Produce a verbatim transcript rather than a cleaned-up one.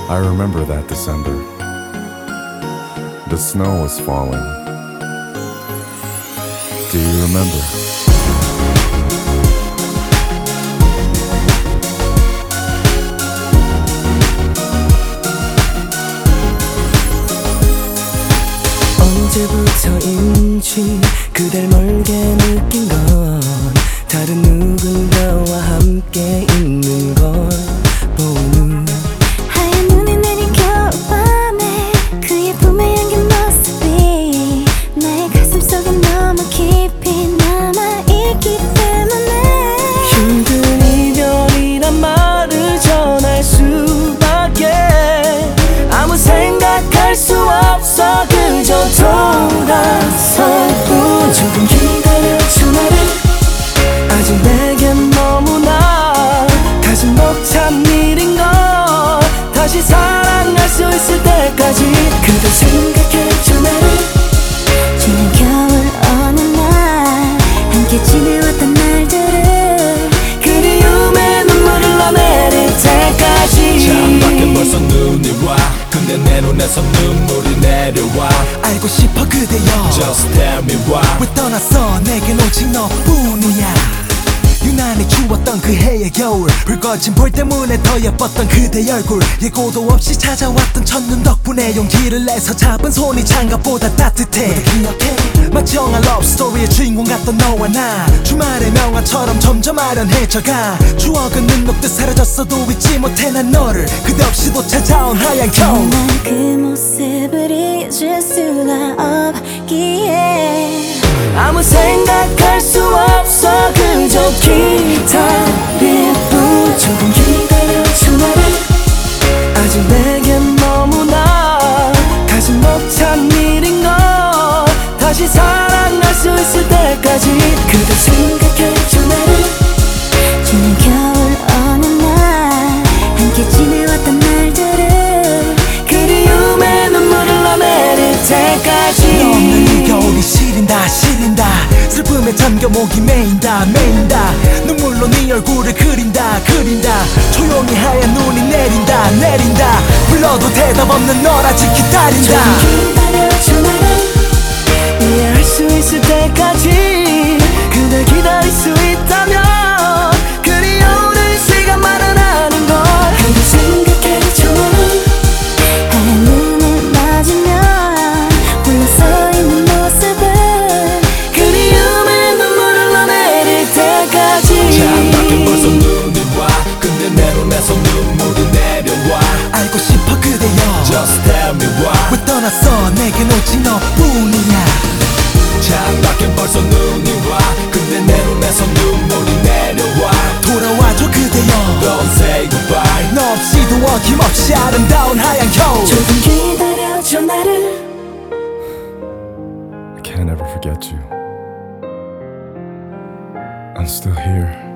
I remember that December. The snow was falling. Do you remember? 언제부터인지 그댈 멀게 느낀 건 다른 누군가와 함께 있는 걸 보는 하얀 눈이 내린 겨울밤에 그의 품에 안긴 모습이 나의 가슴속에 너무 깊이 남아있기 때문에 힘든 이별이란 말을 전할 수밖에 아무 생각할 수 없어 그저 돌아설 뿐 조금 기다려줘 나를 아직 내겐 너무나 가진 벅찬 일인 걸 다시 사랑할 수 있을 때까지 그대 생각해줘 나를 지난 겨울 어느 날 함께 지내왔던 날들을 그리움의 눈물을 흘러내릴 때까지 창밖에 벌써 눈이 와 근데 내 눈에서 눈물이 내려와 알고 싶어 그대여 Just tell me why 왜 떠났어 내겐 오직 너뿐이야 유난히 추웠던 그 해의 겨울 붉어진 볼 때문에 더 예뻤던 그대 얼굴 예고도 없이 찾아왔던 첫눈 덕분에 용기를 내서 잡은 손이 장갑보다 따뜻해 모두 기억해 마치 영화 러브스토리의 주인공 같던 너와 나 주말의 명화처럼 점점 아련해져가 추억은 눈 녹듯 사라졌어도 잊지 못해 난 너를 그대 없이도 찾아온 하얀 겨울 난 그 모습을 잊을 수가 없기에 아무 생각할 수 없어 그저 기다릴 뿐 조금 기다려줘 나를 아직 내겐 너무나 가슴 벅찬 일인 걸 다시 사랑할 수 있을 때까지 그대 생각해줘 나를 지난 겨울 어느 날 함께 지내왔던 날들을 그리움의 눈물을 흘러내릴 때까지 너 없는 이 겨울이 시린다 시린다 슬픔에 잠겨 목이 메인다 메인다 눈물로 네 얼굴을 그린다 그린다 조용히 하얀 눈이 내린다 내린다 불러도 대답 없는 널 아직 기다린다 조금 기다려줘 나를 이해할 수 있을 때까지 그댈 기다릴 수 있다면 그리 오랜 시간만은 아닌 걸 그대 생각해줘 나를 하얀 눈을 맞으면 홀로 서 있는 모습을 그리움의 눈물을 흘러내릴 때까지 창밖에 벌써 눈이 와 근데 내 눈에서 눈물이 내려와 알고 싶어 그대여 Just tell me why 왜 떠났어 내겐 오직 너뿐이야 창밖에 벌써 눈이 와 근데 내 눈에서 눈물이 내려와 돌아와줘 그대여 Don't say goodbye 너 없이도 어김없이 아름다운 하얀 겨울 조금 기다려줘 나를 I can't ever forget you. I'm still here.